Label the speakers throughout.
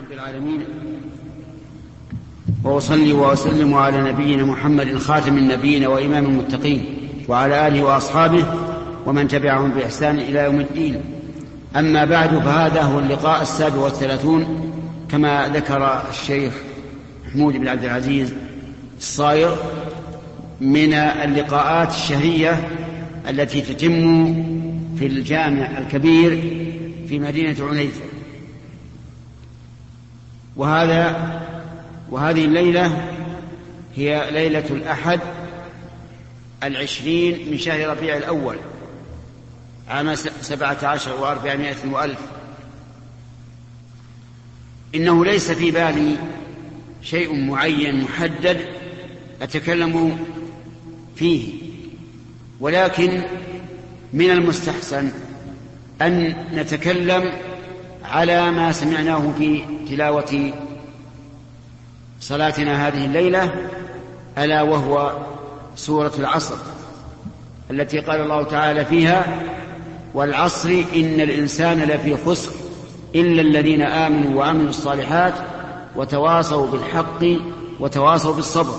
Speaker 1: رب العالمين، وأصلي وأسلم على نبينا محمد خاتم النبيين وإمام المتقين وعلى آله وأصحابه ومن تبعهم بإحسان إلى يوم الدين. أما بعد، فهذا هو اللقاء 37 كما ذكر الشيخ محمود بن عبد العزيز الصاير من اللقاءات الشهرية التي تتم في الجامع الكبير في مدينة عنيزة. وهذه الليلة هي ليلة الأحد 20 من شهر ربيع الأول عام 17 و400 وألف. إنه ليس في بالي شيء معين محدد أتكلم فيه، ولكن من المستحسن أن نتكلم على ما سمعناه في تلاوة صلاتنا هذه الليلة، ألا وهو سورة العصر التي قال الله تعالى فيها: والعصر إن الإنسان لفي خسر إلا الذين آمنوا وعملوا الصالحات وتواصوا بالحق وتواصوا بالصبر.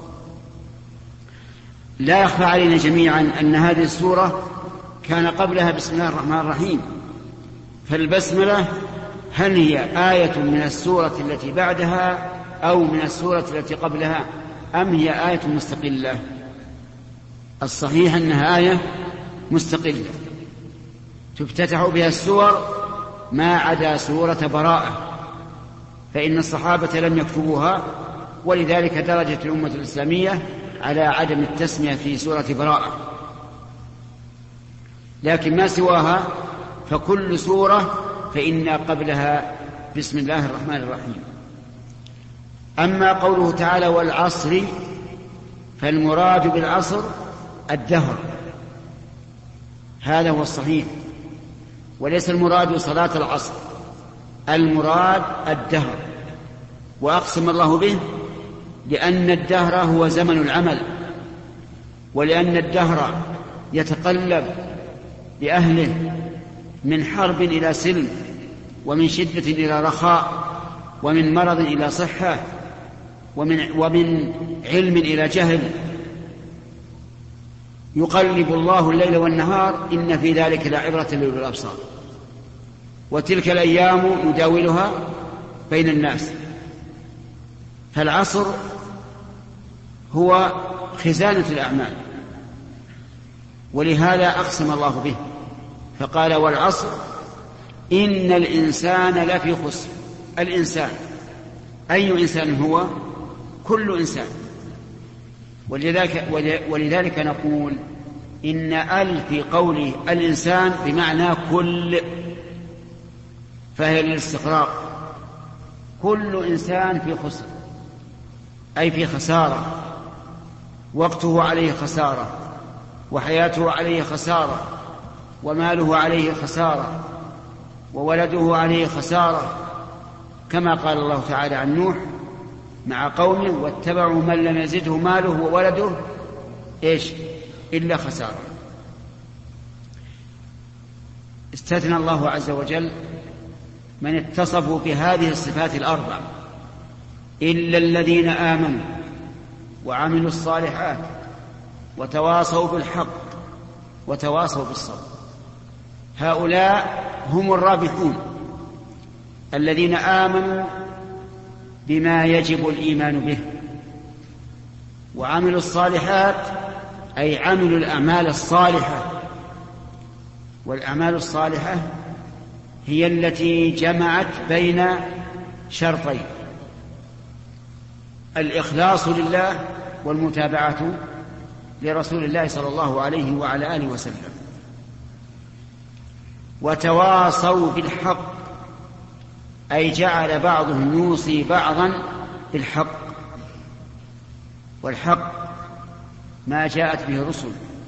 Speaker 1: لا يخفى علينا جميعا أن هذه السورة كان قبلها بسم الله الرحمن الرحيم، فالبسملة هل هي آية من السورة التي بعدها أو من السورة التي قبلها، أم هي آية مستقلة؟ الصحيح أنها آية مستقلة تفتتح بها السور ما عدا سورة براءة، فإن الصحابة لم يكتبوها، ولذلك درجت الأمة الإسلامية على عدم التسمية في سورة براءة. لكن ما سواها فكل سورة فإن قبلها بسم الله الرحمن الرحيم. أما قوله تعالى والعصر، فالمراد بالعصر الدهر، هذا هو الصحيح، وليس المراد صلاة العصر، المراد الدهر. وأقسم الله به لأن الدهر هو زمن العمل، ولأن الدهر يتقلب بأهله من حرب إلى سلم، ومن شدة إلى رخاء، ومن مرض إلى صحة، ومن علم إلى جهل. يقلب الله الليل والنهار، إن في ذلك لعبرة لأولي الأبصار. وتلك الأيام نداولها بين الناس. فالعصر هو خزانة الأعمال، ولهذا أقسم الله به فقال والعصر إن الإنسان لفي خسر. الإنسان أي إنسان هو؟ كل إنسان. ولذلك نقول إن في قوله الإنسان بمعنى كل، فهي للاستغراق. كل إنسان في خسر، أي في خسارة، وقته عليه خسارة، وحياته عليه خسارة، وماله عليه خسارة، وولده عليه خسارة، كما قال الله تعالى عن نوح مع قومه: واتبعوا من لم يزده ماله وولده إلا خسارة. استثنى الله عز وجل من اتصفوا بهذه الصفات الأربع: إلا الذين آمنوا وعملوا الصالحات وتواصوا بالحق وتواصوا بالصبر. هؤلاء هم الرابحون، الذين آمنوا بما يجب الإيمان به، وعملوا الصالحات أي عملوا الأعمال الصالحة. والأعمال الصالحة هي التي جمعت بين شرطين: الإخلاص لله والمتابعة لرسول الله صلى الله عليه وعلى آله وسلم. وتواصوا بالحق أي جعل بعضهم يوصي بعضا بالحق، والحق ما جاءت به الرسل،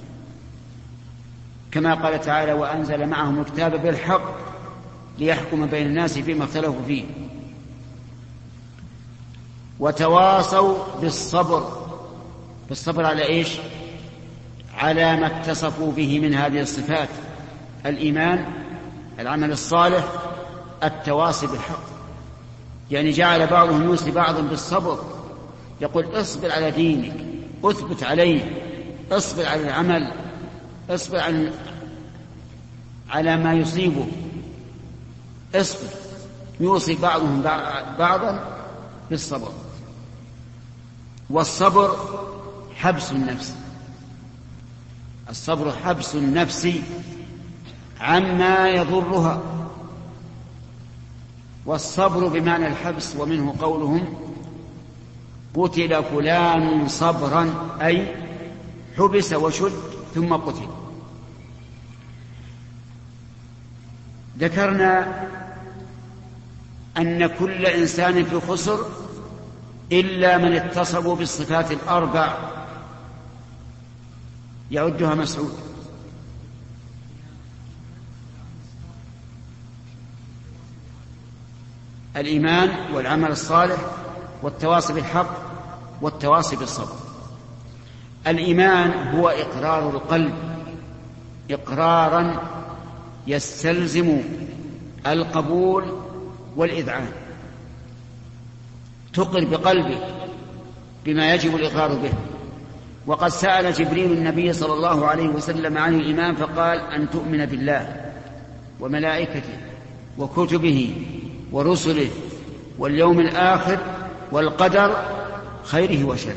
Speaker 1: كما قال تعالى: وأنزل معهم الكتاب بالحق ليحكم بين الناس فيما اختلفوا فيه. وتواصوا بالصبر. بالصبر على إيش؟ على ما اتصفوا به من هذه الصفات: الإيمان، العمل الصالح، التواصي بالحق. يعني جعل بعضهم يوصي بعضا بالصبر، يقول اصبر على دينك، اثبت عليه، اصبر على العمل، اصبر على ما يصيبه، اصبر. يوصي بعضهم بعضا بالصبر. والصبر حبس النفس، الصبر حبس النفس عما يضرها، والصبر بمعنى الحبس، ومنه قولهم قتل فلان صبرا، أي حبس وشد ثم قتل. ذكرنا أن كل إنسان في خسر إلا من اتصفوا بالصفات الأربع يعدها مسعود. الإيمان والعمل الصالح والتواصي بالحق والتواصي بالصبر. الإيمان هو إقرار القلب إقرارا يستلزم القبول والإذعان، تقر بقلبك بما يجب الإقرار به. وقد سأل جبريل النبي صلى الله عليه وسلم عن الإيمان فقال أن تؤمن بالله وملائكته وكتبه ورسله واليوم الآخر والقدر خيره وشره.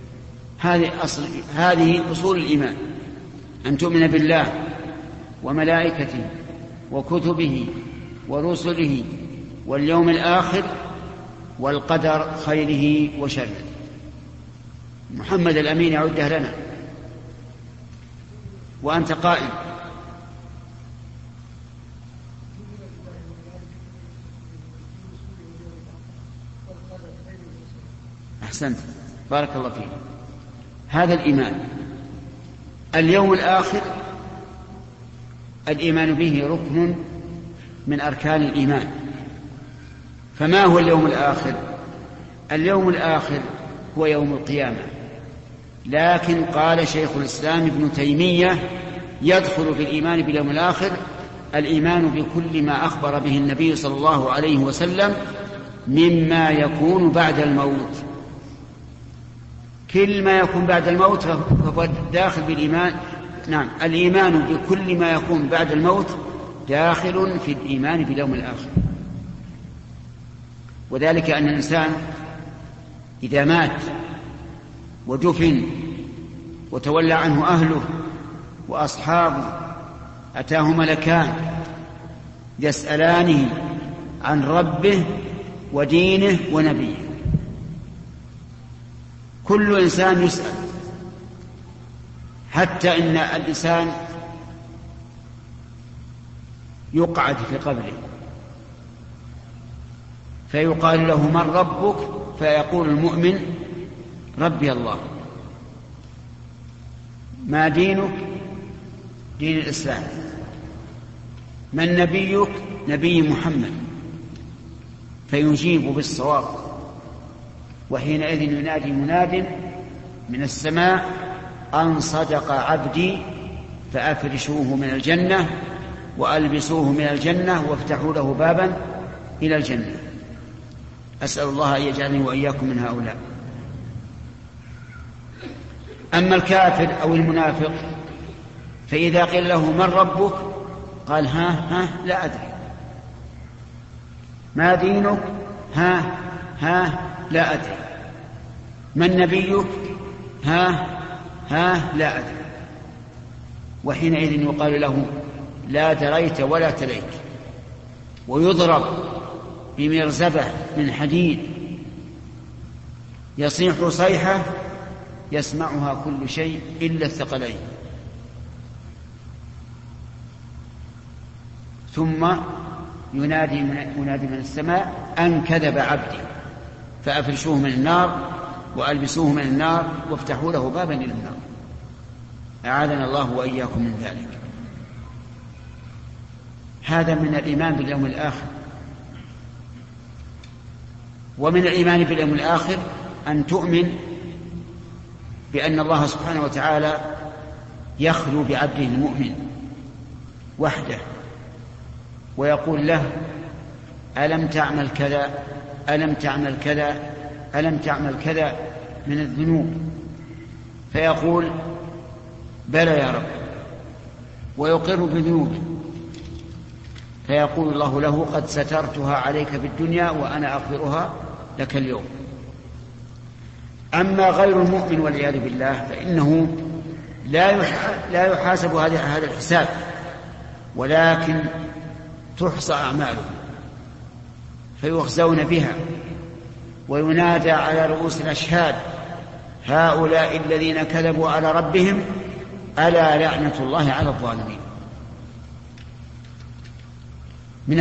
Speaker 1: هذه أصول الإيمان، أن تؤمن بالله وملائكته وكتبه ورسله واليوم الآخر والقدر خيره وشره. محمد الأمين يعدها لنا وأنت قائم. أحسنت، بارك الله فيك. هذا الإيمان. اليوم الآخر الإيمان به ركن من أركان الإيمان. فما هو اليوم الآخر؟ اليوم الآخر هو يوم القيامة، لكن قال شيخ الإسلام ابن تيمية يدخل في الإيمان باليوم الآخر الإيمان بكل ما أخبر به النبي صلى الله عليه وسلم مما يكون بعد الموت. كل ما يكون بعد الموت فهو داخل بالإيمان. نعم، الإيمان بكل ما يكون بعد الموت داخل في الإيمان باليوم الآخر. وذلك أن الإنسان إذا مات ودفن وتولى عنه أهله وأصحابه أتاه ملكان يسألانه عن ربه ودينه ونبيه. كل إنسان يسأل، حتى إن الإنسان يقعد في قبره فيقال له من ربك؟ فيقول المؤمن ربي الله. ما دينك؟ دين الإسلام. من نبيك؟ نبي محمد. فيجيب بالصواب. وحينئذ ينادي مناد من السماء أن صدق عبدي فأفرشوه من الجنة وألبسوه من الجنة وافتحوا له بابا إلى الجنة. أسأل الله أن يجعلني وإياكم من هؤلاء. أما الكافر أو المنافق فإذا قيل له من ربك؟ قال ها لا أدري. ما دينك؟ ها لا أدري. من نبيك؟ ها لا أدري. وحينئذ يقال له لا دريت ولا تليت، ويضرب بمرزبة من حديد يصيح صيحة يسمعها كل شيء إلا الثقلين. ثم ينادي من السماء أن كذب عبدي فأفرشوه من النار وألبسوه من النار وافتحوا له بابا إلى النار. أعاذنا الله وإياكم من ذلك. هذا من الإيمان باليوم الآخر. ومن الإيمان باليوم الآخر أن تؤمن بأن الله سبحانه وتعالى يخلو بعبده المؤمن وحده ويقول له ألم تعمل كذا ألم تعمل كذا ألم تعمل كذا من الذنوب، فيقول بلى يا رب، ويقر بذنوبه، فيقول الله له قد سترتها عليك في الدنيا وأنا أغفرها لك اليوم. أما غير المؤمن والعياذ بالله فإنه لا يحاسب هذا الحساب، ولكن تحصى أعماله فيخزون بها، وينادى على رؤوس الأشهاد هؤلاء الذين كذبوا على ربهم ألا لعنة الله على الظالمين. من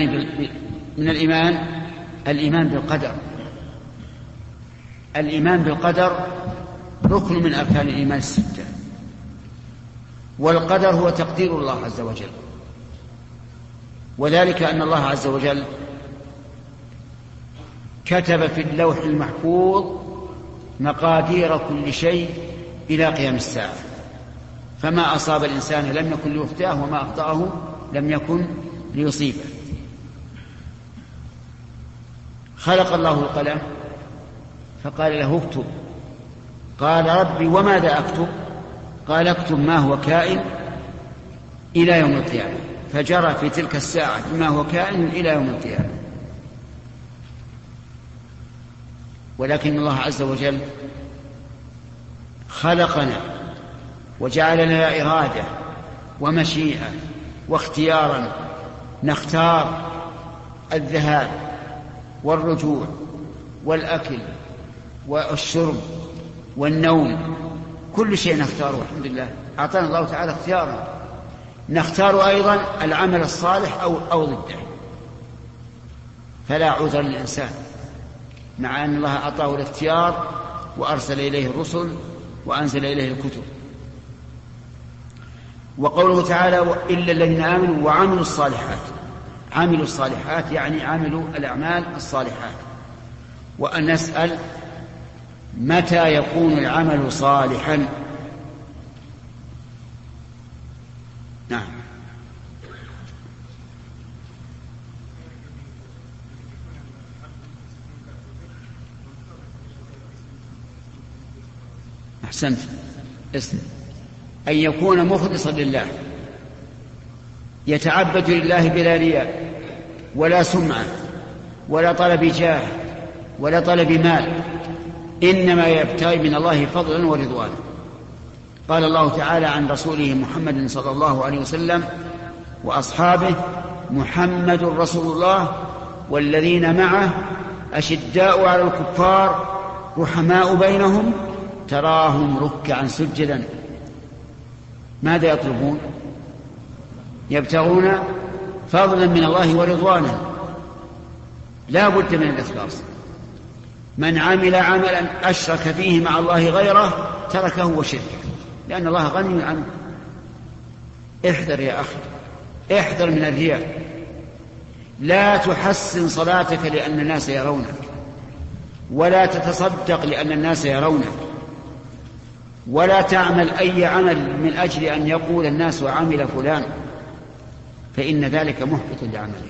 Speaker 1: الإيمان بالقدر. الإيمان بالقدر ركن من أركان الإيمان الستة، والقدر هو تقدير الله عز وجل، وذلك أن الله عز وجل كتب في اللوح المحفوظ مقادير كل شيء إلى قيام الساعة، فما أصاب الإنسان لم يكن ليخطئه، وما أخطأه لم يكن ليصيبه. خلق الله القلم فقال له اكتب، قال ربي وماذا أكتب؟ قال اكتب ما هو كائن إلى يوم القيامة، فجرى في تلك الساعة ما هو كائن إلى يوم القيامة. ولكن الله عز وجل خلقنا وجعل لنا إرادة ومشيئة واختيارا، نختار الذهاب والرجوع والأكل والشرب والنوم، كل شيء نختاره. الحمد لله أعطانا الله تعالى اختيارا، نختار أيضا العمل الصالح أو ضده، فلا عذر للإنسان مع أن الله أعطاه الاختيار وأرسل إليه الرسل وأنزل إليه الكتب. وقوله تعالى إلا الذين آمنوا وعملوا الصالحات، عملوا الصالحات يعني عملوا الأعمال الصالحات. وأن نسأل متى يكون العمل صالحا؟ نعم. أحسنت. أن يكون مخلصا لله، يتعبد لله بلا رياء ولا سمعة ولا طلب جاه ولا طلب مال، إنما يبتغي من الله فضلا ورضوانا. قال الله تعالى عن رسوله محمد صلى الله عليه وسلم وأصحابه: محمد رسول الله والذين معه أشداء على الكفار رحماء بينهم تراهم ركعا سجدا. ماذا يطلبون؟ يبتغون فضلا من الله ورضوانا. لا بد من الإخلاص. من عمل عملا أشرك فيه مع الله غيره تركه وشركه، لأن الله غني عنه. احذر يا أخي، احذر من الرياء. لا تحسن صلاتك لأن الناس يرونك، ولا تتصدق لأن الناس يرونك، ولا تعمل أي عمل من أجل أن يقول الناس عمل فلان، فإن ذلك محبط لعملك.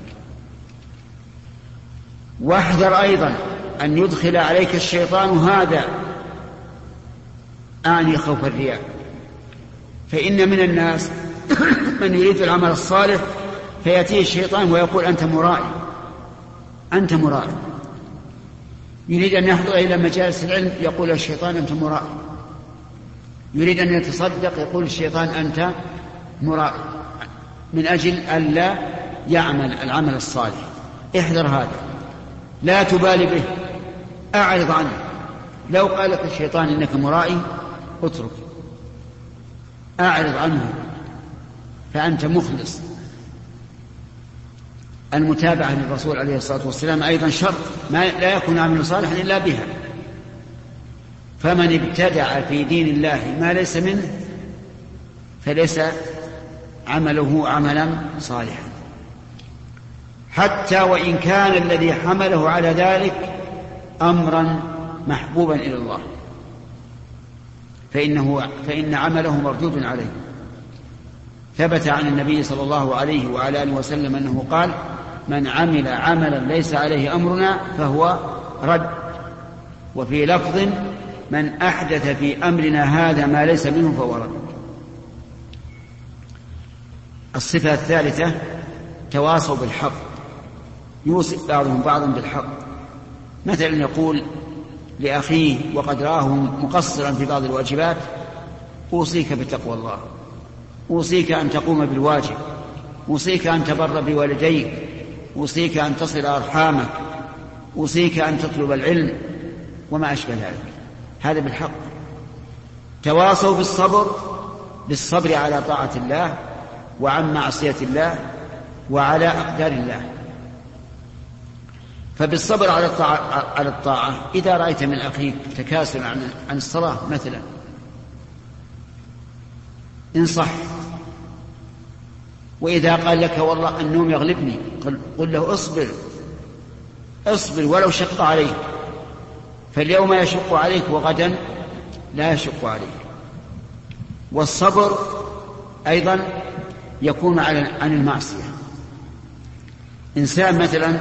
Speaker 1: واحذر أيضا أن يدخل عليك الشيطان هذا، أعني خوف الرياء. فإن من الناس من يريد العمل الصالح فيأتيه الشيطان ويقول أنت مرائي، أنت مرائي. يريد أن يحضر إلى مجالس العلم يقول الشيطان أنت مرائي. يريد أن يتصدق يقول الشيطان أنت مرائي، من أجل ألا يعمل العمل الصالح. احذر هذا، لا تبالي به، أعرض عنه. لو قال لك الشيطان إنك مرائي اترك، أعرض عنه، فأنت مخلص. المتابعة للرسول عليه الصلاة والسلام أيضا شرط، لا يكون عمل صالحا إلا بها. فمن ابتدع في دين الله ما ليس منه فليس عمله عملا صالحا، حتى وإن كان الذي حمله على ذلك أمرا محبوبا إلى الله، فإن عمله مردود عليه. ثبت عن النبي صلى الله عليه وعلى آله وسلم أنه قال: من عمل عملا ليس عليه أمرنا فهو رد. وفي لفظ من أحدث في أمرنا هذا ما ليس منه فهو رد. الصفة الثالثة تواصوا بالحق، يوصي بعضهم بعضا بالحق. مثلا يقول لأخيه وقد راه مقصرا في بعض الواجبات: أوصيك بتقوى الله، أوصيك أن تقوم بالواجب، أوصيك أن تبر بوالديك، أوصيك أن تصل أرحامك، أوصيك أن تطلب العلم وما أشبه ذلك. هذا بالحق. تواصوا بالصبر على طاعة الله وعن معصية الله وعلى أقدار الله. فبالصبر على الطاعة إذا رأيت من أخيك تكاسل عن الصلاة مثلا انصح، وإذا قال لك والله النوم يغلبني قل له اصبر ولو شق عليك، فاليوم يشق عليك وغدا لا يشق عليك. والصبر أيضا يكون عن المعصية. إنسان مثلا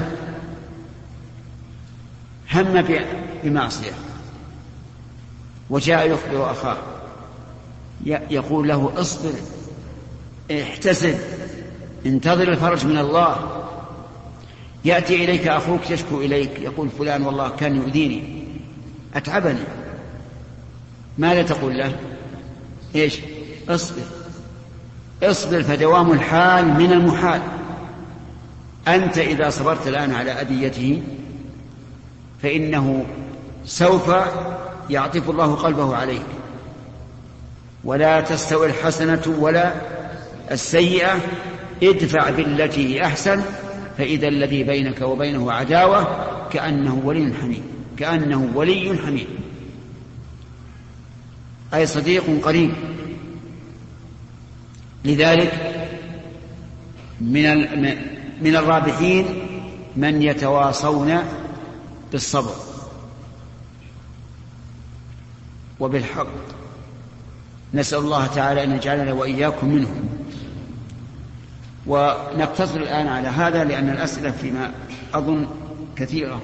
Speaker 1: هم بمعصية وجاء يخبر أخاه يقول له اصبر، احتسب، انتظر الفرج من الله. يأتي إليك أخوك يشكو إليك يقول فلان والله كان يؤذيني أتعبني، ماذا تقول له؟ إيش؟ اصبر فدوام الحال من المحال. أنت إذا صبرت الآن على أذيته فإنه سوف يعطف الله قلبه عليك. ولا تستوي الحسنة ولا السيئة، ادفع بالتي هي أحسن فإذا الذي بينك وبينه عداوة كأنه ولي حميم، أي صديق قريب. لذلك من الرابحين من يتواصون بالصبر وبالحق. نسأل الله تعالى أن يجعلنا وإياكم منهم. ونقتصر الآن على هذا لأن الأسئلة فيما أظن كثيرة.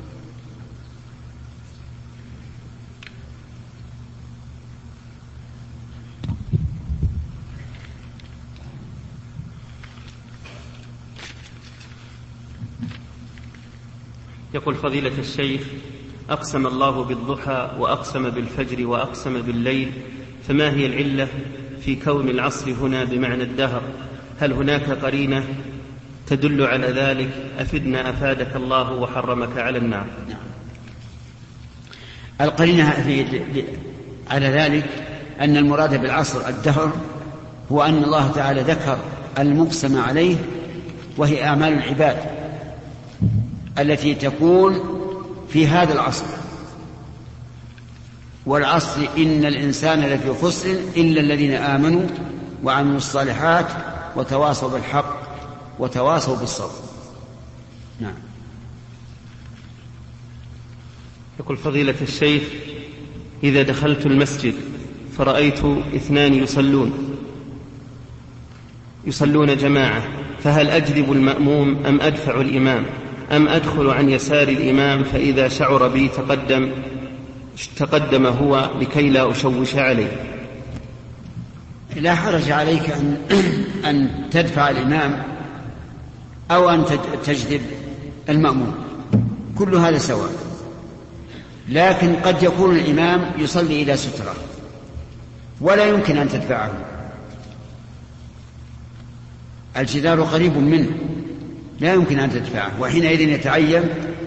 Speaker 2: يقول فضيلة الشيخ: أقسم الله بالضحى وأقسم بالفجر وأقسم بالليل، فما هي العلة في كون العصر هنا بمعنى الدهر؟ هل هناك قرينة تدل على ذلك؟ أفدنا أفادك الله وحرمك على النار.
Speaker 1: القرينة على ذلك أن المراد بالعصر الدهر هو أن الله تعالى ذكر المقسم عليه وهي أعمال العباد التي تكون في هذا العصر. والعصر إن الإنسان لفي خسر إلا الذين آمنوا وعملوا الصالحات وتواصوا بالحق وتواصوا بالصبر. نعم.
Speaker 2: يقول فضيلة الشيخ: إذا دخلت المسجد فرأيت 2 يصلون جماعة، فهل أجذب المأموم أم أدفع الإمام أم أدخل عن يسار الإمام فإذا شعر بي تقدم هو لكي لا أشوش عليه؟
Speaker 1: لا حرج عليك أن تدفع الإمام أو أن تجذب المأموم، كل هذا سواء. لكن قد يكون الإمام يصلي إلى سترة ولا يمكن أن تدفعه، الجدار قريب منه لا يمكن أن تدفعه، وحينئذ يتعين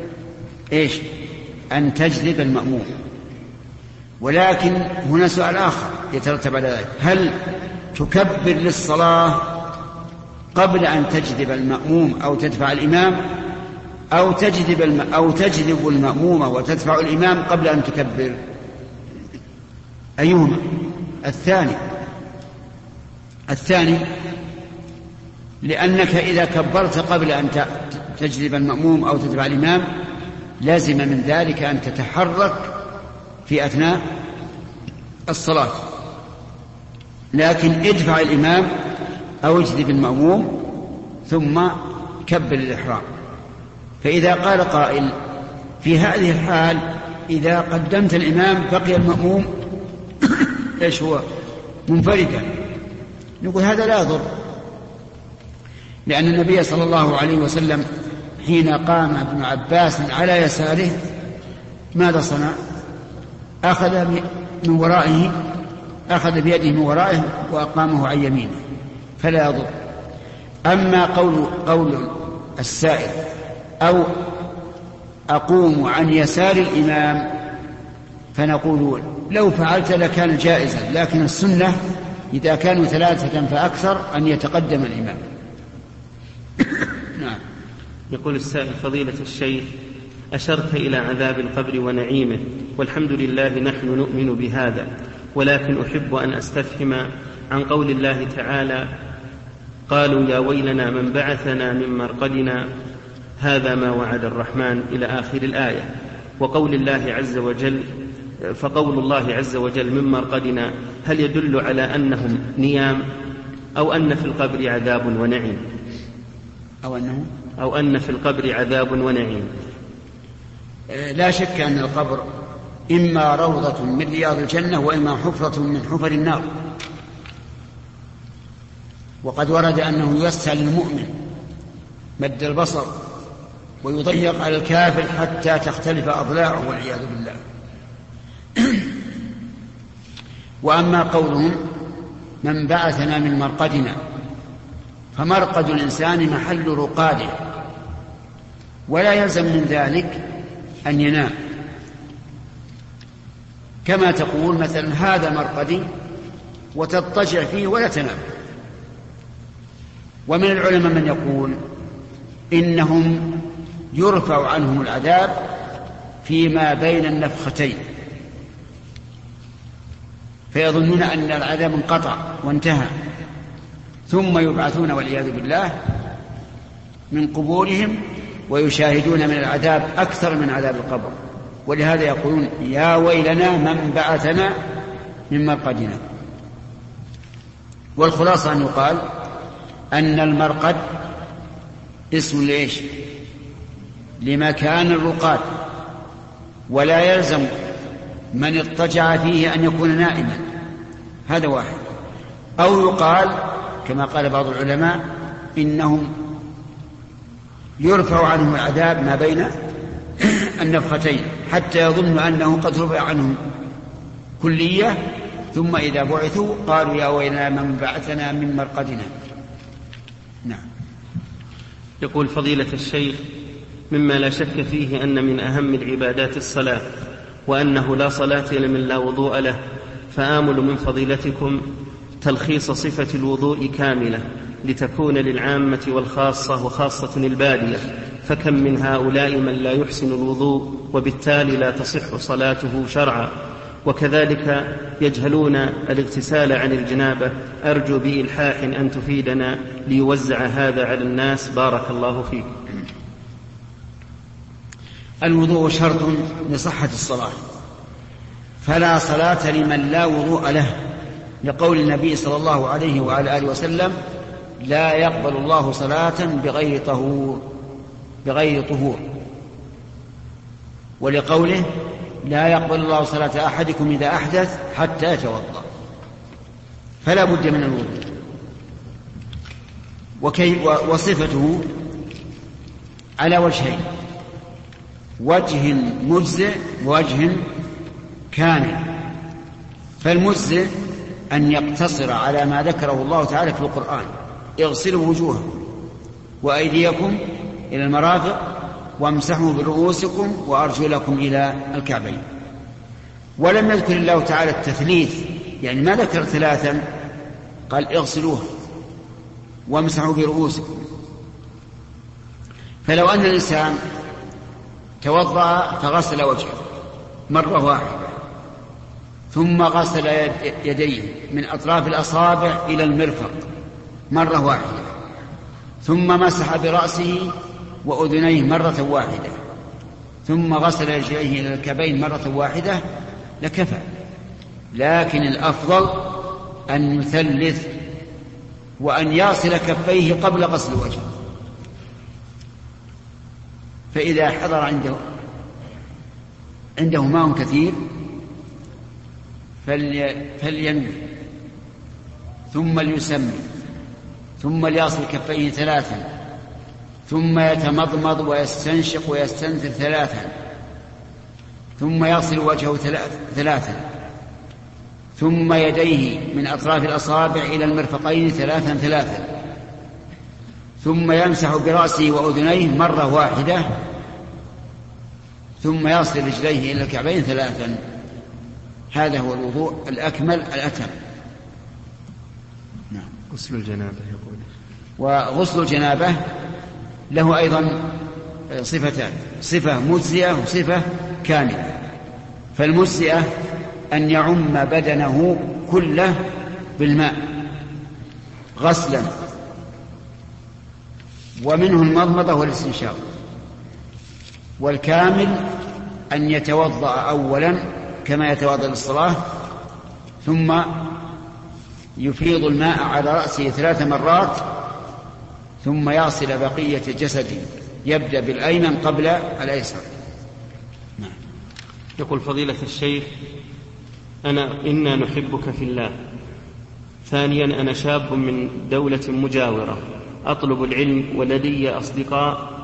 Speaker 1: أن تجذب المأموم. ولكن هنا سؤال آخر يترتب على ذلك: هل تكبر للصلاة قبل أن تجذب المأموم أو تدفع الإمام، أو تجذب المأموم وتدفع الإمام قبل أن تكبر؟ أيهما؟ الثاني، لأنك إذا كبرت قبل أن تجذب المأموم أو تدفع الإمام لازم من ذلك أن تتحرك في أثناء الصلاة. لكن ادفع الإمام أو اجذب المأموم ثم كبر الإحرام. فإذا قال قائل في هذه الحال إذا قدمت الإمام بقي المأموم إيش هو منفردا، نقول هذا لا يضر، لأن النبي صلى الله عليه وسلم حين قام ابن عباس على يساره ماذا صنع؟ أخذ بيده من ورائه وأقامه عن يمينه، فلا يضر. أما قول السائل أو أقوم عن يسار الإمام فنقول لو فعلت لكان جائزا، لكن السنة إذا كانوا 3 فأكثر أن يتقدم الإمام.
Speaker 2: نعم. يقول السائل فضيلة الشيخ أشرت إلى عذاب القبر ونعيمه، والحمد لله نحن نؤمن بهذا، ولكن أحب أن أستفهم عن قول الله تعالى قالوا يا ويلنا من بعثنا من مرقدنا هذا ما وعد الرحمن إلى آخر الآية، وقول الله عز وجل فقول الله عز وجل من مرقدنا هل يدل على أنهم نيام أو أن في القبر عذاب ونعيم أو أن في القبر عذاب ونعيم؟
Speaker 1: لا شك أن القبر إما روضة من رياض الجنة وإما حفرة من حفر النار، وقد ورد أنه يسهل للمؤمن مد البصر ويضيق على الكافر حتى تختلف أضلاعه والعياذ بالله. وأما قولهم من بعثنا من مرقدنا، فمرقد الإنسان محل رقاده، ولا يلزم من ذلك أن ينام، كما تقول مثلا هذا مرقدي وتضطجع فيه ولا تنام. ومن العلماء من يقول إنهم يرفع عنهم العذاب فيما بين النفختين، فيظنون أن العذاب انقطع وانتهى، ثم يبعثون والعياذ بالله من قبورهم ويشاهدون من العذاب أكثر من عذاب القبر، ولهذا يقولون يا ويلنا من بعثنا من مرقدنا. والخلاصة أن يقال أن المرقد اسم ليش؟ لمكان الرقاد، ولا يلزم من اضطجع فيه أن يكون نائما، هذا واحد. أو يقال كما قال بعض العلماء إنهم يرفع عنهم العذاب ما بين النفختين حتى يظن أنه قد رفع عنهم كلية، ثم إذا بعثوا قالوا يا ويلنا من بعثنا من مرقدنا. نعم.
Speaker 2: يقول فضيلة الشيخ مما لا شك فيه أن من أهم العبادات الصلاة، وأنه لا صلاة لمن لا وضوء له، فآمل من فضيلتكم تلخيص صفة الوضوء كاملة لتكون للعامة والخاصة وخاصة البادية، فكم من هؤلاء من لا يحسن الوضوء وبالتالي لا تصح صلاته شرعا، وكذلك يجهلون الاغتسال عن الجنابة. أرجو بإلحاح أن تفيدنا ليوزع هذا على الناس، بارك الله فيك.
Speaker 1: الوضوء شرط لصحة الصلاة، فلا صلاة لمن لا وضوء له، لقول النبي صلى الله عليه وعلى آله وسلم لا يقبل الله صلاة بغير طهور، ولقوله لا يقبل الله صلاة أحدكم إذا أحدث حتى يتوضأ، فلا بد من الوضوء. وصفته على وجهين: وجه مجزئ ووجه كامل. فالمجزئ أن يقتصر على ما ذكره الله تعالى في القرآن: اغسلوا وجوهكم وأيديكم إلى المرافق وامسحوا برؤوسكم وأرجلكم إلى الكعبين. ولم يذكر الله تعالى التثليث، يعني ما ذكر 3، قال اغسلوها وامسحوا برؤوسكم. فلو أن الإنسان توضأ فغسل وجهه مرة واحدة، ثم غسل يديه من أطراف الأصابع إلى المرفق مرة واحدة، ثم مسح برأسه وأذنيه مرة واحدة، ثم غسل رجليه إلى الكعبين مرة واحدة لكفى. لكن الأفضل أن يثلث وأن يصل كفيه قبل غسل الوجه، فإذا حضر عنده ماء كثير فلينوي ثم ليسمي ثم ليصل كفيه 3 ثم يتمضمض ويستنشق ويستنثر 3 ثم يغسل وجهه 3 ثم يديه من أطراف الأصابع إلى المرفقين 3 ثم يمسح برأسه وأذنيه مرة واحدة ثم يغسل رجليه إلى الكعبين 3. هذا هو الوضوء الأكمل الأتم.
Speaker 2: نعم. غسل الجنابة يقول.
Speaker 1: وغسل الجنابة له أيضا صفتان: صفة مجزئة وصفة كاملة. فالمجزئة أن يعم بدنه كله بالماء غسلا، ومنه المضمضة والاستنشاق. والكامل أن يتوضأ أولا كما يتوضأ للصلاة ثم يفيض الماء على رأسه 3 مرات ثم يغسل بقية جسده، يبدأ بالأيمن قبل الأيسر.
Speaker 2: نعم. يقول فضيلة الشيخ: إنا نحبك في الله. ثانيا، أنا شاب من دولة مجاورة أطلب العلم ولدي أصدقاء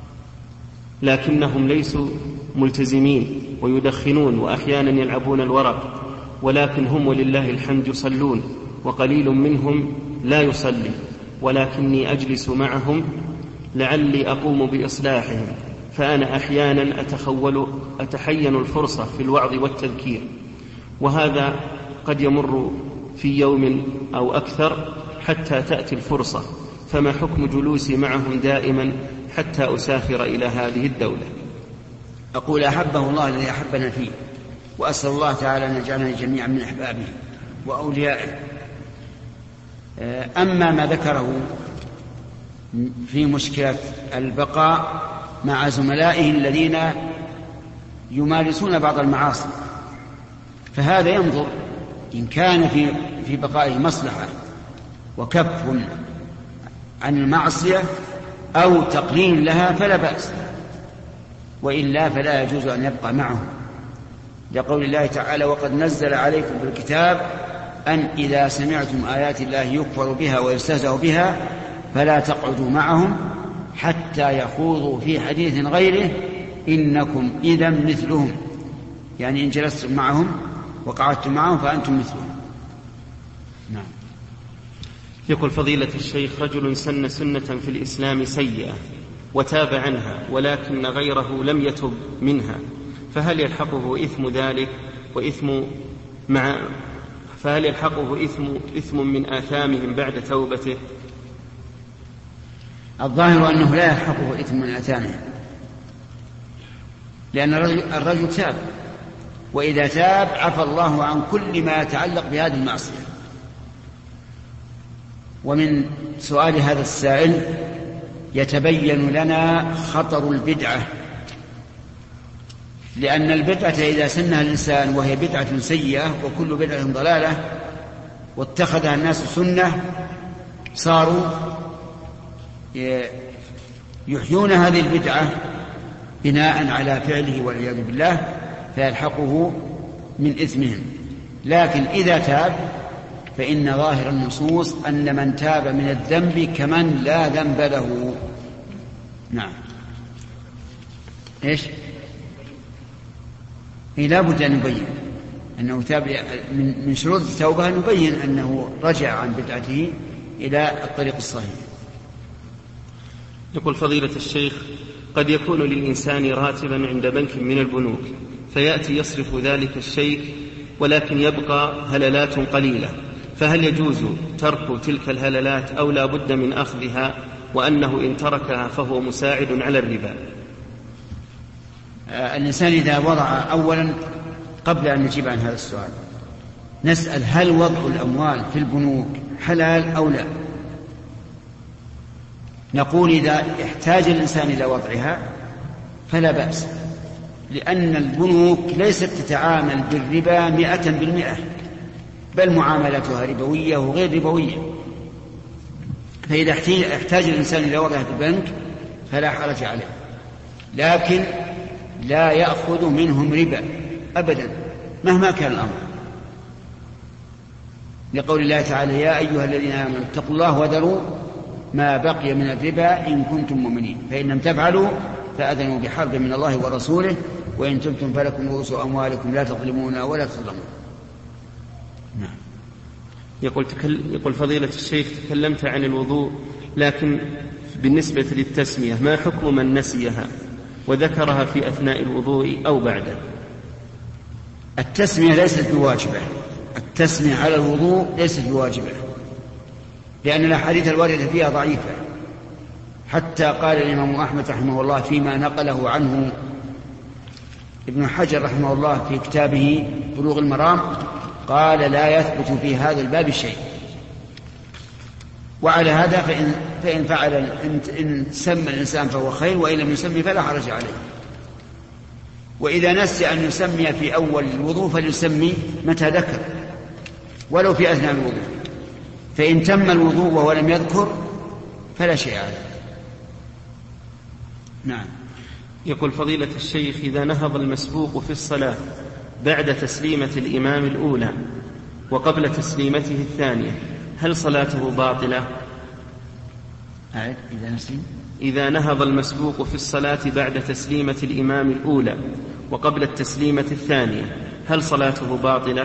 Speaker 2: لكنهم ليسوا ملتزمين ويدخنون وأحيانا يلعبون الورق، ولكن هم ولله الحمد يصلون، وقليل منهم لا يصلي، ولكني أجلس معهم لعلي أقوم بإصلاحهم، فأنا أحيانا أتحين الفرصة في الوعظ والتذكير، وهذا قد يمر في يوم أو أكثر حتى تأتي الفرصة، فما حكم جلوسي معهم دائما حتى أسافر إلى هذه الدولة؟
Speaker 1: أقول: أحبه الله الذي أحبنا فيه، وأسأل الله تعالى أن يجعلنا جميعا من أحبابه وأوليائه. أما ما ذكره في مشكلة البقاء مع زملائه الذين يمارسون بعض المعاصي، فهذا ينظر إن كان في بقائه مصلحة وكف عن المعصية أو تقليل لها فلا بأس، وإلا فلا يجوز أن يبقى معهم، لقول الله تعالى: وقد نزل عليكم بالكتاب أن إذا سمعتم آيات الله يكفر بها ويستهزأ بها فلا تقعدوا معهم حتى يخوضوا في حديث غيره إنكم إذا مثلهم، يعني إن جلستم معهم وقعدتم معهم فأنتم مثلهم. نعم.
Speaker 2: يقول فضيلة الشيخ: رجل سن سنة في الإسلام سيئة وتاب عنها ولكن غيره لم يتب منها، فهل يلحقه إثم ذلك فهل يلحقه إثم من آثامهم بعد توبته؟
Speaker 1: الظاهر أنه لا يلحقه إثم من آثامهم، لأن الرجل تاب، وإذا تاب عفى الله عن كل ما يتعلق بهذه المعصية. ومن سؤال هذا السائل يتبين لنا خطر البدعة، لأن البدعة إذا سنها الإنسان وهي بدعة سيئة وكل بدعة ضلالة واتخذها الناس سنة صاروا يحيون هذه البدعة بناء على فعله والعياذ بالله، فيلحقه من إثمهم. لكن إذا تاب فإن ظاهر النصوص أن من تاب من الذنب كمن لا ذنب له. نعم. إيش؟ لا بد أن نبين أنه تاب. من شروط التوبة أن نبين أنه رجع عن بدعته إلى الطريق الصحيح.
Speaker 2: يقول فضيلة الشيخ: قد يكون للإنسان راتبا عند بنك من البنوك فيأتي يصرف ذلك الشيء ولكن يبقى هللات قليلة، فهل يجوز ترك تلك الهللات أو لا بد من أخذها، وأنه إن تركها فهو مساعد على الربا؟
Speaker 1: الإنسان إذا وضع أولا قبل أن نجيب عن هذا السؤال نسأل: هل وضع الأموال في البنوك حلال أو لا؟ نقول: إذا احتاج الإنسان إلى وضعها فلا بأس، لأن البنوك ليست تتعامل بالربا 100%، بل معاملتها ربوية وغير ربوية، فإذا احتاج الإنسان إلى وضعها في البنك فلا حرج عليه. لكن لا يأخذ منهم ربا أبدا مهما كان الأمر، لقول الله تعالى: يا أيها الذين آمنوا اتقوا الله وذروا ما بقي من الربا إن كنتم مؤمنين فإن لم تفعلوا فأذنوا بحرب من الله ورسوله وإن تبتم فلكم رؤوس أموالكم لا تظلمون ولا تظلمون.
Speaker 2: نعم. يقول فضيلة الشيخ: تكلمت عن الوضوء، لكن بالنسبة للتسمية ما حكم من نسيها وذكرها في أثناء الوضوء أو بعده؟
Speaker 1: التسمية ليست بواجبة، التسمية على الوضوء ليست بواجبة، لأن الأحاديث الواردة فيها ضعيفة. حتى قال الإمام أحمد رحمه الله فيما نقله عنه ابن حجر رحمه الله في كتابه بلوغ المرام، قال: لا يثبت في هذا الباب شيء. وعلى هذا فإن فعل إن سمى الإنسان فهو خير، وإن لم يسمي فلا حرج عليه. وإذا نسي أن يسمي في أول الوضوء فليسمي متى ذكر ولو في أثناء الوضوء، فإن تم الوضوء وهو لم يذكر فلا شيء عليه. نعم.
Speaker 2: يقول فضيلة الشيخ: إذا نهض المسبوق في الصلاة بعد تسليمة الإمام الأولى وقبل تسليمته الثانية هل صلاته باطلة؟ إذا نهض المسبوق في الصلاة بعد تسليمة الإمام الأولى وقبل التسليمة الثانية هل صلاته باطلة؟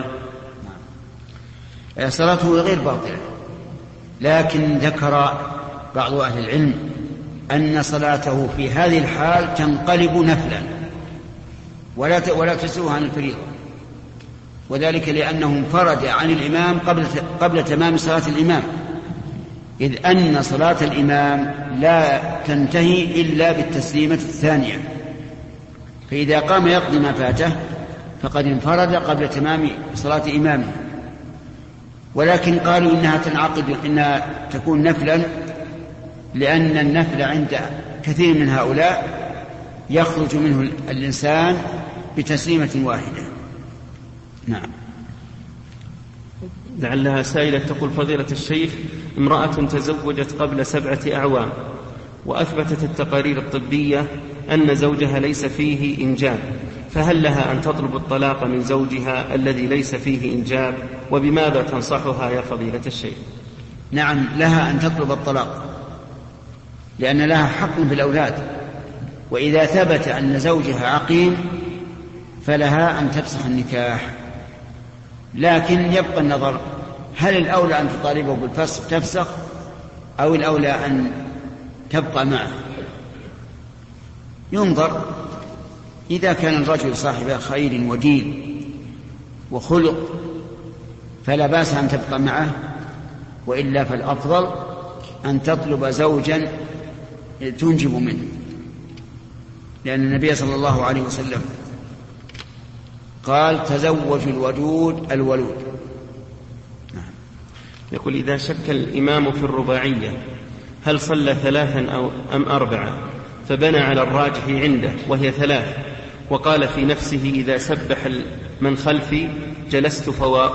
Speaker 1: صلاته غير باطلة، لكن ذكر بعض أهل العلم أن صلاته في هذه الحال تنقلب نفلا ولا تسوء عن الفريضة، وذلك لأنه انفرد عن الإمام قبل تمام صلاة الإمام، إذ أن صلاة الإمام لا تنتهي إلا بالتسليمة الثانية، فإذا قام يقضي ما فاته فقد انفرد قبل تمام صلاة إمامه. ولكن قالوا إنها تكون نفلا، لأن النفل عند كثير من هؤلاء يخرج منه الإنسان بتسليمة واحدة. نعم.
Speaker 2: لعلها سائلة تقول: فضيلة الشيخ، امرأة تزوجت قبل 7 أعوام وأثبتت التقارير الطبية أن زوجها ليس فيه إنجاب، فهل لها أن تطلب الطلاق من زوجها الذي ليس فيه إنجاب؟ وبماذا تنصحها يا فضيلة الشيخ؟
Speaker 1: نعم، لها أن تطلب الطلاق، لأن لها حق في الأولاد، وإذا ثبت أن زوجها عقيم فلها أن تفسخ النكاح. لكن يبقى النظر، هل الأولى أن تطالبه بالفسخ تفسخ أو الأولى أن تبقى معه؟ ينظر، إذا كان الرجل صاحب خير ودين وخلق فلا بأس أن تبقى معه، وإلا فالأفضل أن تطلب زوجا تنجب منه، لأن النبي صلى الله عليه وسلم قال: تزوج الودود الولود.
Speaker 2: يقول: إذا شك الإمام في الرباعية هل صلى 3 أم 4، فبنى على الراجح عنده وهي 3، وقال في نفسه: إذا سبح من خلفي جلست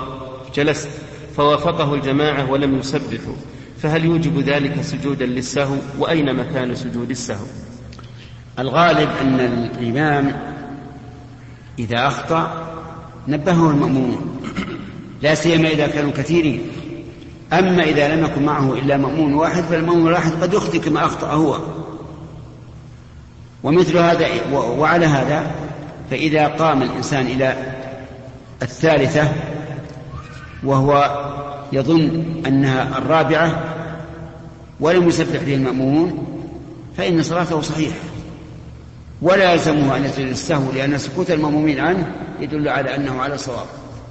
Speaker 2: فوافقه الجماعة ولم يسبحوا، فهل يوجب ذلك سجودا للسهو؟ وأين مكان سجود السهو؟
Speaker 1: الغالب أن الإمام إذا أخطأ نبهه المأمومون، لا سيما إذا كانوا كثيرين. أما إذا لم يكن معه إلا مأمون واحد فالمأمون الواحد قد يخطئ كما أخطأ هو. ومثل هذا وعلى هذا فإذا قام الإنسان إلى 3 وهو يظن أنها 4 ولم يسبح به المأمون فإن صلاته صحيحة، ولا يلزمه أن يسجد السهو، لأن سكوت المأمومين عنه يدل على أنه على صواب.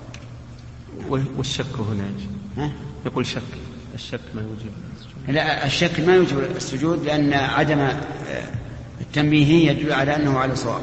Speaker 2: والشك هنا يقول الشك ما يوجب السجود.
Speaker 1: لا، الشك ما يوجب السجود، لأن عدم التنبيه يدل على أنه على صواب.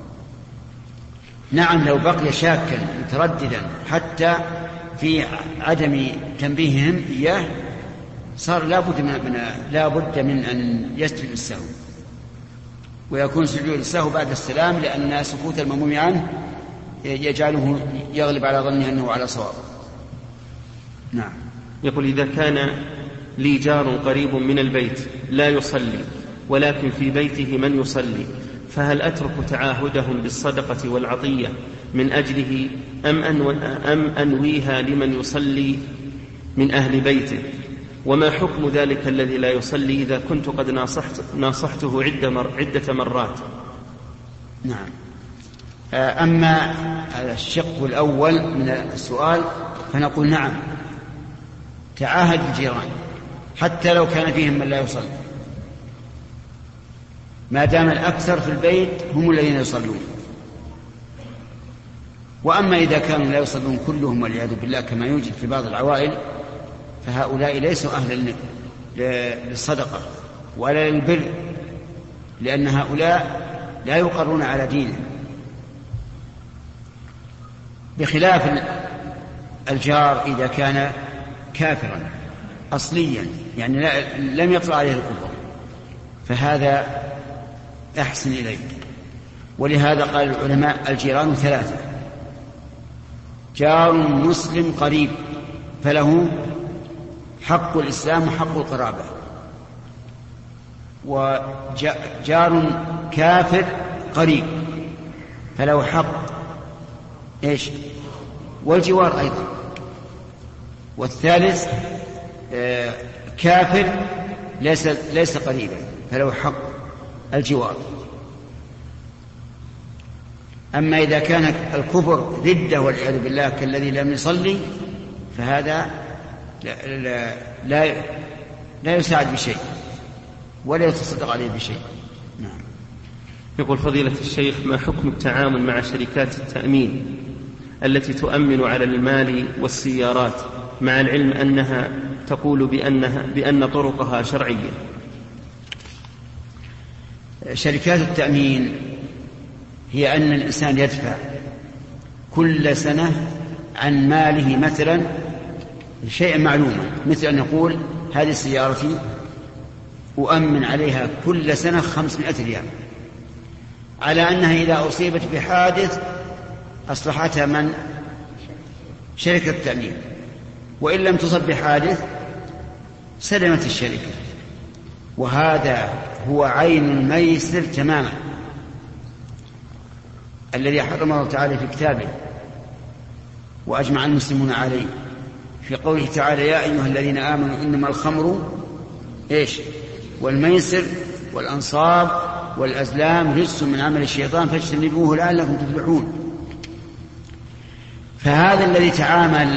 Speaker 1: نعم، لو بقي شاكا مترددا حتى في عدم تنبيههم إياه صار لا بد من أن يسجد السهو، ويكون سجود السهو بعد السلام، لأن سكوت المأموم عنه يجعله يغلب على ظنه أنه على صواب. نعم.
Speaker 2: يقول: إذا كان لي جار قريب من البيت لا يصلي ولكن في بيته من يصلي، فهل أترك تعاهدهم بالصدقة والعطية من أجله أم أنويها لمن يصلي من أهل بيته؟ وما حكم ذلك الذي لا يصلي إذا كنت قد ناصحته عدة مرات؟
Speaker 1: نعم. أما الشق الأول من السؤال فنقول نعم، تعاهد الجيران حتى لو كان فيهم من لا يصلي، ما دام الأكثر في البيت هم الذين يصلون. وأما إذا كانوا لا يصلون كلهم والعياذ بالله كما يوجد في بعض العوائل، فهؤلاء ليسوا أهلا للصدقة ولا للبر، لأن هؤلاء لا يقرون على دينه، بخلاف الجار إذا كان كافرا أصليا، يعني لم يطلع عليه الكفر، فهذا أحسن إليه. ولهذا قال العلماء الجيران ثلاثة: جار مسلم قريب فله حق الإسلام وحق القرابة، وجار كافر قريب فله حق والجوار أيضا، والثالث كافر ليس قريبا فله حق الجوار. أما إذا كان الكفر ردة والعياذ بالله كالذي لم يصلي فهذا لا يساعد بشيء ولا يتصدق عليه بشيء. نعم.
Speaker 2: يقول فضيلة الشيخ: ما حكم التعامل مع شركات التأمين التي تؤمن على المال والسيارات مع العلم أنها تقول بأن طرقها شرعية؟
Speaker 1: شركات التأمين هي أن الإنسان يدفع كل سنة عن ماله مثلا شيئا معلوما، مثل أن يقول هذه سيارتي أؤمن عليها كل سنة 500 ريال، على أنها إذا أصيبت بحادث أصلحتها من شركة التأمين، وإن لم تصب بحادث سلمت الشركة. وهذا هو عين الميسر تماما الذي حرم الله تعالى في كتابه وأجمع المسلمون عليه في قوله تعالى: يا أيها الذين آمنوا إنما الخمر والميسر والأنصاب والأزلام رجس من عمل الشيطان فاجتنبوه لعلكم تفلحون. فهذا الذي تعامل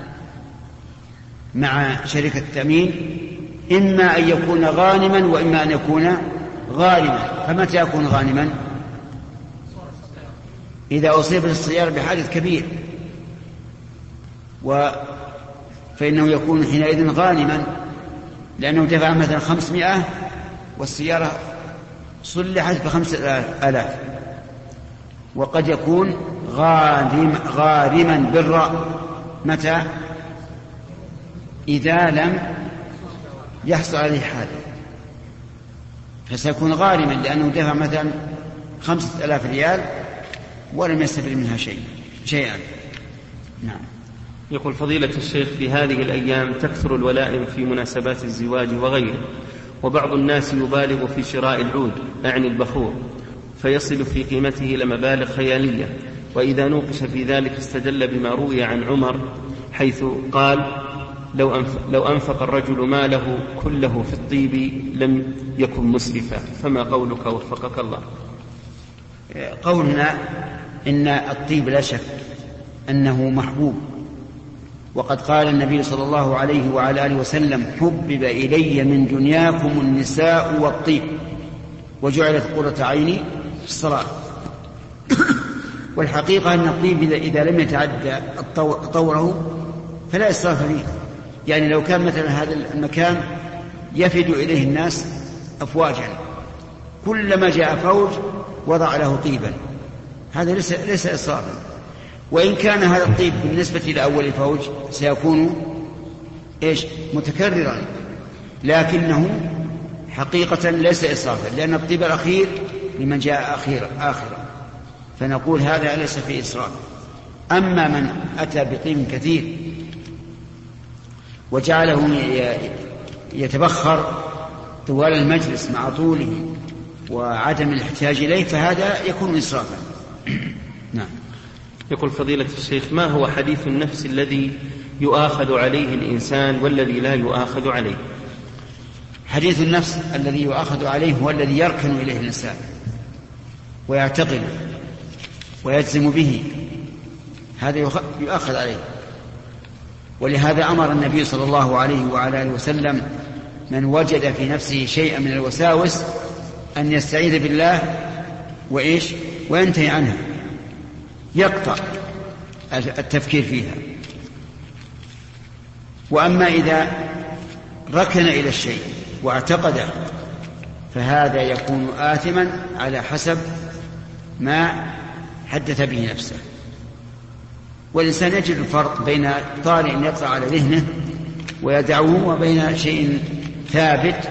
Speaker 1: مع شركة التأمين إما أن يكون غانما وإما أن يكون غارما. فمتى يكون غانما؟ إذا أصيبت السيارة بحادث كبير، فإنه يكون حينئذ غانما، لأنه دفع مثلا 500 والسيارة صلحت ب5,000. وقد يكون غارما بالراء متى؟ إذا لم يحصل عليه حادث، فسيكون غارما لأنه دفع مثلا 5,000 ريال ولم يستفد منها شيئا. نعم.
Speaker 2: يقول فضيلة الشيخ: في هذه الأيام تكثر الولائم في مناسبات الزواج وغيره، وبعض الناس يبالغ في شراء العود أعني البخور فيصل في قيمته لمبالغ خيالية، وإذا نوقش في ذلك استدل بما روي عن عمر حيث قال: لو أنفق الرجل ماله كله في الطيب لم يكن مسرفا. فما قولك وفقك الله؟
Speaker 1: قولنا إن الطيب لا شك أنه محبوب، وقد قال النبي صلى الله عليه وعلى آله وسلم: حبب إلي من دنياكم النساء والطيب وجعلت قرة عيني في الصلاة. والحقيقة أن الطيب إذا لم يتعدى طوره فلا إسراف فيه. يعني لو كان مثلا هذا المكان يفد إليه الناس أفواجا، كلما جاء فوج وضع له طيبا، هذا ليس إسرافا. وإن كان هذا الطيب بالنسبة لأول فوج سيكون متكررا، لكنه حقيقة ليس إسرافا، لأن الطيب الأخير لمن جاء آخرا، فنقول هذا ليس فيه إسراف. أما من أتى بطيب كثير وجعله يتبخر طوال المجلس مع طوله وعدم الاحتياج إليه فهذا يكون إسرافا. نعم.
Speaker 2: يقول فضيلة الشيخ: ما هو حديث النفس الذي يؤاخذ عليه الإنسان والذي لا يؤاخذ عليه؟
Speaker 1: حديث النفس الذي يؤاخذ عليه هو الذي يركن إليه الإنسان ويعتقد ويجزم به، هذا يؤاخذ عليه. ولهذا أمر النبي صلى الله عليه وعلى آله وسلم من وجد في نفسه شيئا من الوساوس أن يستعيذ بالله وينتهي عنها، يقطع التفكير فيها. وأما إذا ركن إلى الشيء واعتقده فهذا يكون آثما على حسب ما حدث به نفسه. والإنسان يجد الفرق بين طارئ يطلع على ذهنه ويدعوه وبين شيء ثابت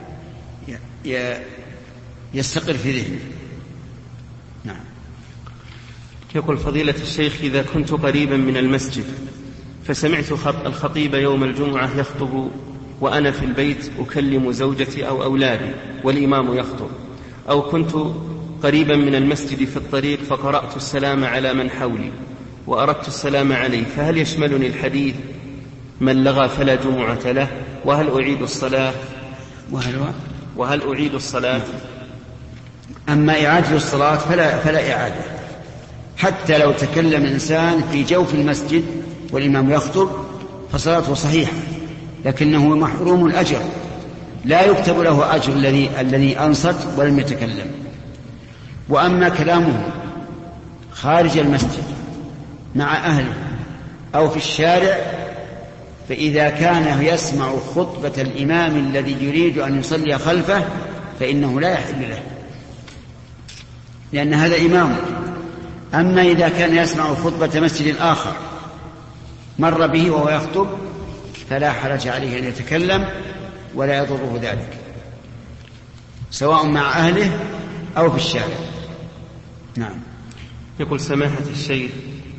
Speaker 1: يستقر في ذهنه. نعم.
Speaker 2: يقول فضيلة الشيخ: إذا كنت قريبا من المسجد فسمعت الخطيب يوم الجمعة يخطب وأنا في البيت أكلم زوجتي أو أولادي والإمام يخطب، أو كنت قريبا من المسجد في الطريق فقرأت السلام على من حولي وأردت السلام عليه، فهل يشملني الحديث من لغى فلا جمعة له؟ وهل أعيد الصلاة؟ وهل أعيد الصلاة؟
Speaker 1: أما إعادة الصلاة فلا إعادة، حتى لو تكلم الإنسان في جوف المسجد والإمام يخطب فصلاته صحيحة، لكنه محروم الأجر، لا يكتب له أجر الذي أنصت ولم يتكلم. وأما كلامه خارج المسجد مع أهله أو في الشارع فإذا كان يسمع خطبة الإمام الذي يريد أن يصلي خلفه فإنه لا يحل له، لأن هذا إمام. أما إذا كان يسمع خطبة مسجد آخر مر به وهو يخطب فلا حرج عليه أن يتكلم ولا يضره ذلك، سواء مع أهله أو في الشارع. نعم.
Speaker 2: يقول سماحة الشيخ: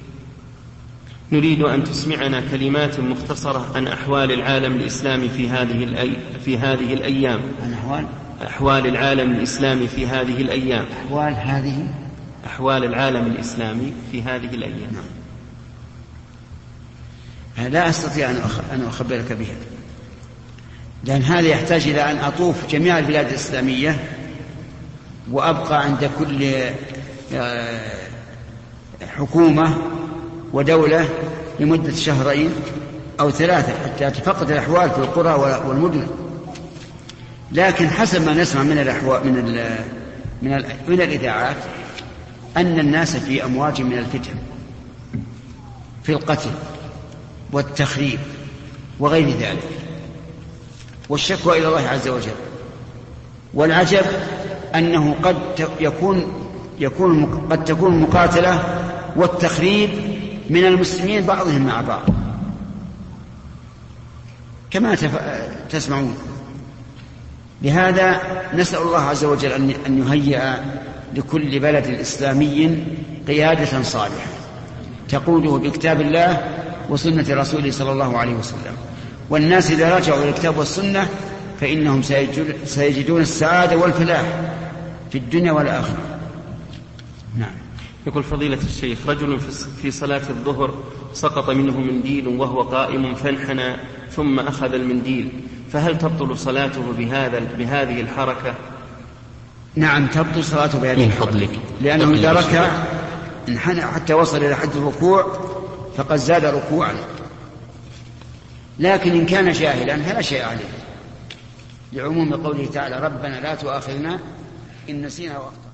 Speaker 2: نريد أن تسمعنا كلمات مختصرة عن أحوال العالم الإسلامي في هذه الأيام.
Speaker 1: عن
Speaker 2: أحوال العالم الإسلامي في هذه الأيام.
Speaker 1: أحوال
Speaker 2: العالم الإسلامي في هذه الأيام.
Speaker 1: لا أستطيع أن أخبرك بها، لأن هذا يحتاج إلى أن أطوف جميع البلاد الإسلامية وأبقى عند كل حكومة ودولة لمدة 2 أو 3 حتى أتفقد الأحوال في القرى والمدن. لكن حسب ما نسمع من الإذاعات أن الناس في أمواج من الفتن، في القتل والتخريب وغير ذلك، والشكوى إلى الله عز وجل. والعجب أنه قد تكون المقاتلة والتخريب من المسلمين بعضهم مع بعض كما تسمعون. لهذا نسأل الله عز وجل أن يهيئ لكل بلد إسلامي قيادة صالحة تقوده بكتاب الله وسنة رسوله صلى الله عليه وسلم. والناس إذا رجعوا إلى الكتاب والسنة فإنهم سيجدون السعادة والفلاح في الدنيا والآخرة. نعم.
Speaker 2: يقول فضيلة الشيخ: رجل في صلاة الظهر سقط منه منديل وهو قائم فانحنى ثم أخذ المنديل، فهل تبطل صلاته بهذه الحركة؟
Speaker 1: نعم تبطل صلاته بهذه الحركة، لأنه إذا ركع انحنى حتى وصل إلى حد الركوع فقد زاد ركوعا. لكن إن كان جاهلا فلا شيء عليه، لعموم قوله تعالى: ربنا لا تؤاخذنا إن نسينا وأخطأنا.